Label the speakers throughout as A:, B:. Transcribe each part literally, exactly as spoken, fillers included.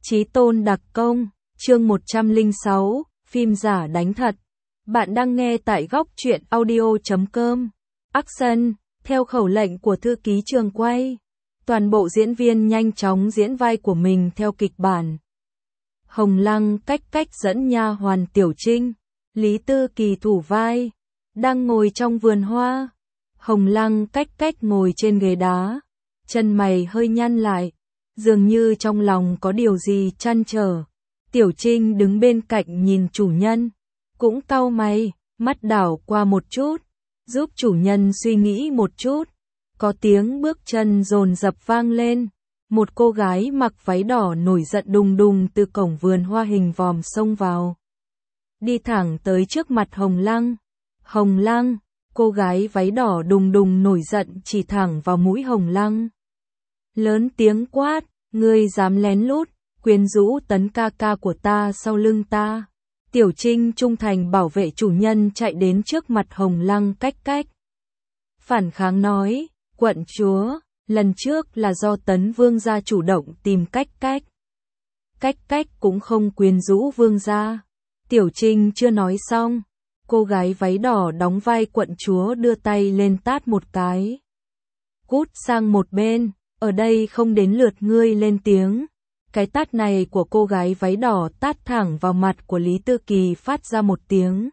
A: Chí tôn đặc công, chương một trăm lẻ sáu, phim giả đánh thật. Bạn đang nghe tại góc truyện audio chấm com. Action, theo khẩu lệnh của thư ký trường quay. Toàn bộ diễn viên nhanh chóng diễn vai của mình theo kịch bản. Hồng Lăng cách cách dẫn nha hoàn Tiểu Trinh, Lý Tư Kỳ thủ vai, đang ngồi trong vườn hoa. Hồng Lăng cách cách ngồi trên ghế đá, chân mày hơi nhăn lại, dường như trong lòng có điều gì trăn trở. Tiểu Trinh đứng bên cạnh nhìn chủ nhân, cũng cau mày, mắt đảo qua một chút, giúp chủ nhân suy nghĩ một chút. Có tiếng bước chân dồn dập vang lên, một cô gái mặc váy đỏ nổi giận đùng đùng từ cổng vườn hoa hình vòm xông vào, đi thẳng tới trước mặt Hồng Lăng. Hồng Lăng, cô gái váy đỏ đùng đùng nổi giận chỉ thẳng vào mũi Hồng Lăng, lớn tiếng quát: "Ngươi dám lén lút, quyến rũ Tấn ca ca của ta sau lưng ta?" Tiểu Trinh trung thành bảo vệ chủ nhân chạy đến trước mặt Hồng Lăng cách cách, phản kháng nói: "Quận chúa, lần trước là do Tấn vương gia chủ động tìm cách cách. Cách cách cũng không quyến rũ vương gia." Tiểu Trinh chưa nói xong, cô gái váy đỏ đóng vai quận chúa đưa tay lên tát một cái. "Cút sang một bên, ở đây không đến lượt ngươi lên tiếng." Cái tát này của cô gái váy đỏ tát thẳng vào mặt của Lý Tư Kỳ phát ra một tiếng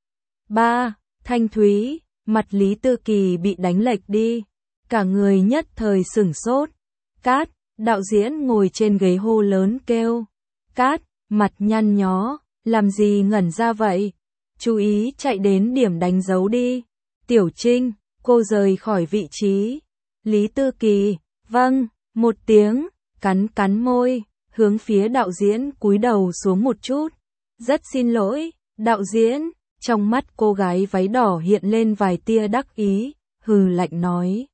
A: ba thanh thúy, mặt Lý Tư Kỳ bị đánh lệch đi, cả người nhất thời sửng sốt. "Cát!" Đạo diễn ngồi trên ghế hô lớn kêu. "Cát!" Mặt nhăn nhó, làm gì ngẩn ra vậy? Chú ý chạy đến điểm đánh dấu đi. Tiểu Trinh, cô rời khỏi vị trí. Lý Tư Kỳ, vâng, một tiếng, cắn cắn môi, hướng phía đạo diễn cúi đầu xuống một chút. "Rất xin lỗi, đạo diễn." Trong mắt cô gái váy đỏ hiện lên vài tia đắc ý, hừ lạnh nói: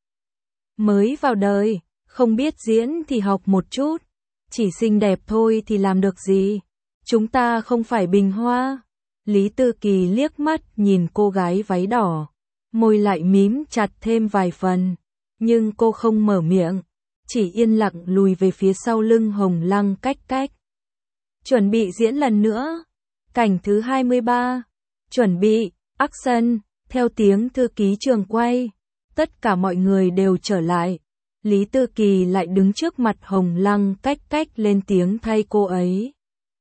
A: "Mới vào đời, không biết diễn thì học một chút, chỉ xinh đẹp thôi thì làm được gì, chúng ta không phải bình hoa." Lý Tư Kỳ liếc mắt nhìn cô gái váy đỏ, môi lại mím chặt thêm vài phần, nhưng cô không mở miệng, chỉ yên lặng lùi về phía sau lưng Hồng Lăng cách cách. "Chuẩn bị diễn lần nữa." Cảnh thứ hai mươi ba. Chuẩn bị, action, theo tiếng thư ký trường quay. Tất cả mọi người đều trở lại. Lý Tư Kỳ lại đứng trước mặt Hồng Lăng cách cách lên tiếng thay cô ấy.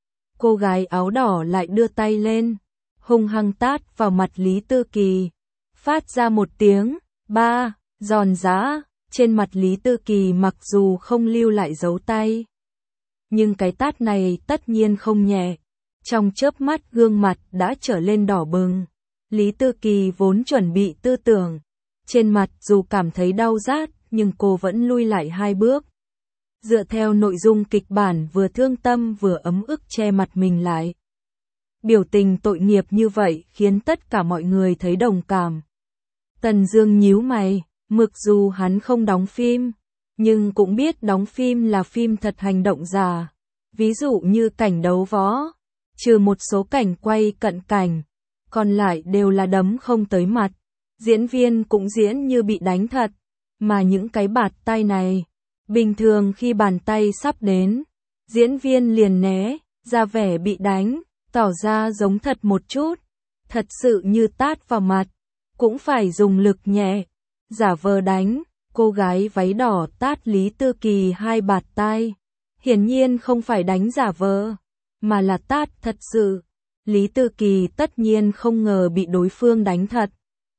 A: Cô gái áo đỏ lại đưa tay lên, hung hăng tát vào mặt Lý Tư Kỳ, phát ra một tiếng ba giòn giã. Trên mặt Lý Tư Kỳ mặc dù không lưu lại dấu tay, nhưng cái tát này tất nhiên không nhẹ. Trong chớp mắt gương mặt đã trở lên đỏ bừng. Lý Tư Kỳ vốn chuẩn bị tư tưởng, trên mặt dù cảm thấy đau rát nhưng cô vẫn lui lại hai bước. Dựa theo nội dung kịch bản vừa thương tâm vừa ấm ức che mặt mình lại. Biểu tình tội nghiệp như vậy khiến tất cả mọi người thấy đồng cảm. Tần Dương nhíu mày, mặc dù hắn không đóng phim, nhưng cũng biết đóng phim là phim thật hành động giả. Ví dụ như cảnh đấu võ, trừ một số cảnh quay cận cảnh, còn lại đều là đấm không tới mặt. Diễn viên cũng diễn như bị đánh thật, mà những cái bạt tay này, bình thường khi bàn tay sắp đến, diễn viên liền né, ra vẻ bị đánh, tỏ ra giống thật một chút. Thật sự như tát vào mặt, cũng phải dùng lực nhẹ, giả vờ đánh. Cô gái váy đỏ tát Lý Tư Kỳ hai bạt tay, hiển nhiên không phải đánh giả vờ, mà là tát thật sự. Lý Tư Kỳ tất nhiên không ngờ bị đối phương đánh thật,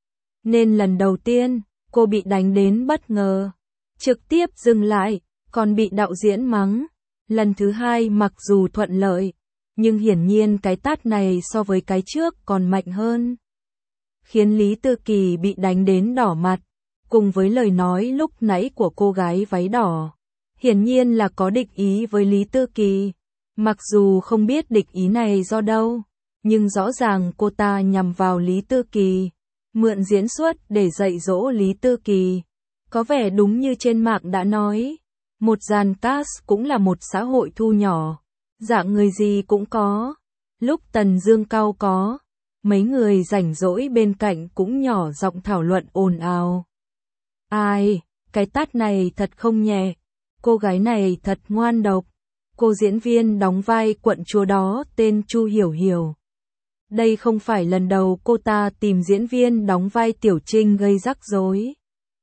A: nên lần đầu tiên, cô bị đánh đến bất ngờ, trực tiếp dừng lại, còn bị đạo diễn mắng. Lần thứ hai mặc dù thuận lợi, nhưng hiển nhiên cái tát này so với cái trước còn mạnh hơn, khiến Lý Tư Kỳ bị đánh đến đỏ mặt. Cùng với lời nói lúc nãy của cô gái váy đỏ, hiển nhiên là có địch ý với Lý Tư Kỳ. Mặc dù không biết địch ý này do đâu, nhưng rõ ràng cô ta nhằm vào Lý Tư Kỳ, mượn diễn xuất để dạy dỗ Lý Tư Kỳ. Có vẻ đúng như trên mạng đã nói, một dàn cast cũng là một xã hội thu nhỏ, dạng người gì cũng có. Lúc Tần Dương cau có, mấy người rảnh rỗi bên cạnh cũng nhỏ giọng thảo luận ồn ào. Ai, cái tát này thật không nhẹ, cô gái này thật ngoan độc. cô diễn viên đóng vai quận chúa đó tên Chu Hiểu Hiểu. Đây không phải lần đầu cô ta tìm diễn viên đóng vai Tiểu Trinh gây rắc rối.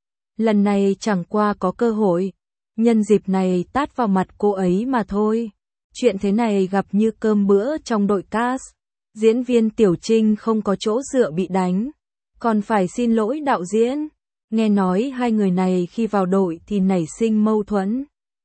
A: Lần này chẳng qua có cơ hội, nhân dịp này tát vào mặt cô ấy mà thôi. Chuyện thế này gặp như cơm bữa trong đội cast. Diễn viên Tiểu Trinh không có chỗ dựa bị đánh, còn phải xin lỗi đạo diễn. Nghe nói hai người này khi vào đội thì nảy sinh mâu thuẫn.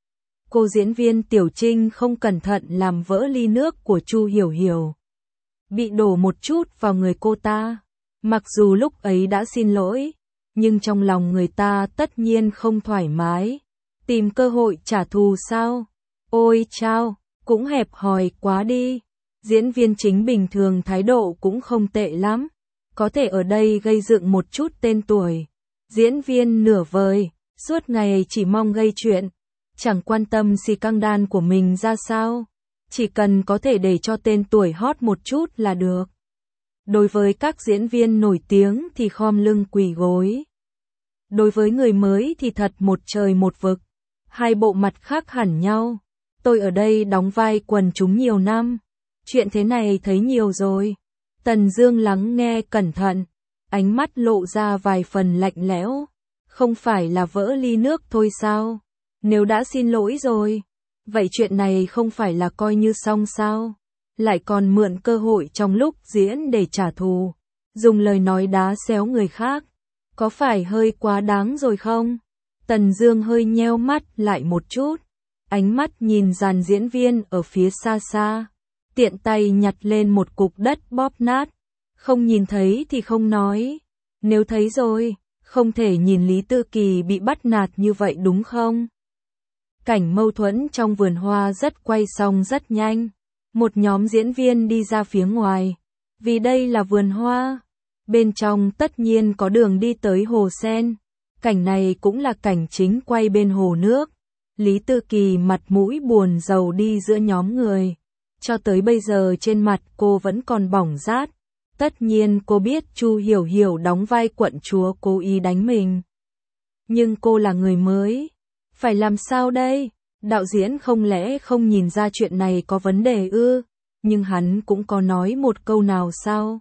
A: Cô diễn viên Tiểu Trinh không cẩn thận làm vỡ ly nước của Chu Hiểu Hiểu, bị đổ một chút vào người cô ta. Mặc dù lúc ấy đã xin lỗi, nhưng trong lòng người ta tất nhiên không thoải mái. Tìm cơ hội trả thù sao? Ôi chao, cũng hẹp hòi quá đi. Diễn viên chính bình thường thái độ cũng không tệ lắm, có thể ở đây gây dựng một chút tên tuổi. Diễn viên nửa vời, suốt ngày chỉ mong gây chuyện, chẳng quan tâm xì căng đan của mình ra sao, chỉ cần có thể để cho tên tuổi hot một chút là được. Đối với các diễn viên nổi tiếng thì khom lưng quỳ gối. Đối với người mới thì thật một trời một vực, hai bộ mặt khác hẳn nhau. Tôi ở đây đóng vai quần chúng nhiều năm, chuyện thế này thấy nhiều rồi. Tần Dương lắng nghe cẩn thận, ánh mắt lộ ra vài phần lạnh lẽo. Không phải là vỡ ly nước thôi sao? Nếu đã xin lỗi rồi, vậy chuyện này không phải là coi như xong sao? Lại còn mượn cơ hội trong lúc diễn để trả thù, dùng lời nói đá xéo người khác, có phải hơi quá đáng rồi không? Tần Dương hơi nheo mắt lại một chút, ánh mắt nhìn dàn diễn viên ở phía xa xa, tiện tay nhặt lên một cục đất bóp nát. Không nhìn thấy thì không nói, nếu thấy rồi, không thể nhìn Lý Tư Kỳ bị bắt nạt như vậy đúng không? Cảnh mâu thuẫn trong vườn hoa rất quay xong rất nhanh. Một nhóm diễn viên đi ra phía ngoài, vì đây là vườn hoa. Bên trong tất nhiên có đường đi tới hồ sen. Cảnh này cũng là cảnh chính quay bên hồ nước. Lý Tư Kỳ mặt mũi buồn rầu đi giữa nhóm người. Cho tới bây giờ trên mặt cô vẫn còn bỏng rát. Tất nhiên cô biết Chu Hiểu Hiểu đóng vai quận chúa cố ý đánh mình. Nhưng cô là người mới. Phải làm sao đây? Đạo diễn không lẽ không nhìn ra chuyện này có vấn đề ư? Nhưng hắn cũng có nói một câu nào sao?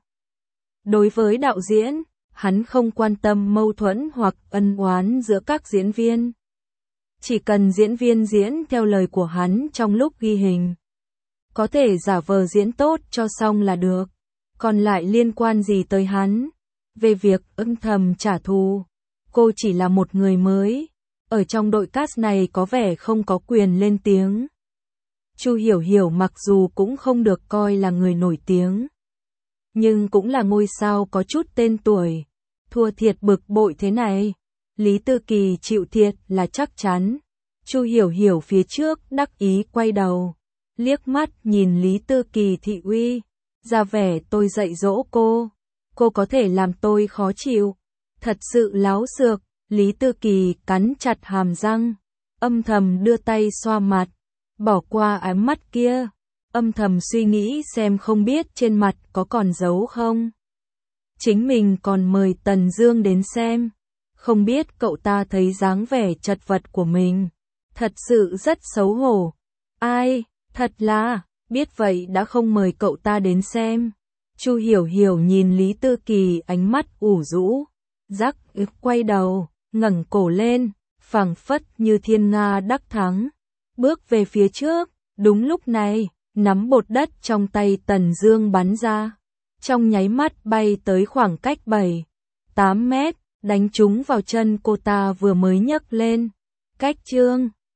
A: Đối với đạo diễn, hắn không quan tâm mâu thuẫn hoặc ân oán giữa các diễn viên. Chỉ cần diễn viên diễn theo lời của hắn trong lúc ghi hình. Có thể giả vờ diễn tốt cho xong là được. Còn lại liên quan gì tới hắn? Về việc âm thầm trả thù, cô chỉ là một người mới. Ở trong đội cast này có vẻ không có quyền lên tiếng. Chu Hiểu Hiểu mặc dù cũng không được coi là người nổi tiếng, nhưng cũng là ngôi sao có chút tên tuổi. Thua thiệt bực bội thế này, Lý Tư Kỳ chịu thiệt là chắc chắn. Chu Hiểu Hiểu phía trước đắc ý quay đầu, liếc mắt nhìn Lý Tư Kỳ thị uy, ra vẻ tôi dạy dỗ cô, cô có thể làm tôi khó chịu. Thật sự láo xược. Lý Tư Kỳ cắn chặt hàm răng, âm thầm đưa tay xoa mặt, bỏ qua ánh mắt kia, âm thầm suy nghĩ xem không biết trên mặt có còn dấu không. Chính mình còn mời Tần Dương đến xem, không biết cậu ta thấy dáng vẻ chật vật của mình, thật sự rất xấu hổ. Ai, thật là, biết vậy đã không mời cậu ta đến xem. Chu Hiểu Hiểu nhìn Lý Tư Kỳ ánh mắt ủ rũ, rắc ức quay đầu, ngẩng cổ lên, phảng phất như thiên nga đắc thắng, bước về phía trước. Đúng lúc này, nắm bột đất trong tay Tần Dương bắn ra, trong nháy mắt bay tới khoảng cách bảy, tám mét, đánh trúng vào chân cô ta vừa mới nhấc lên. Cách chương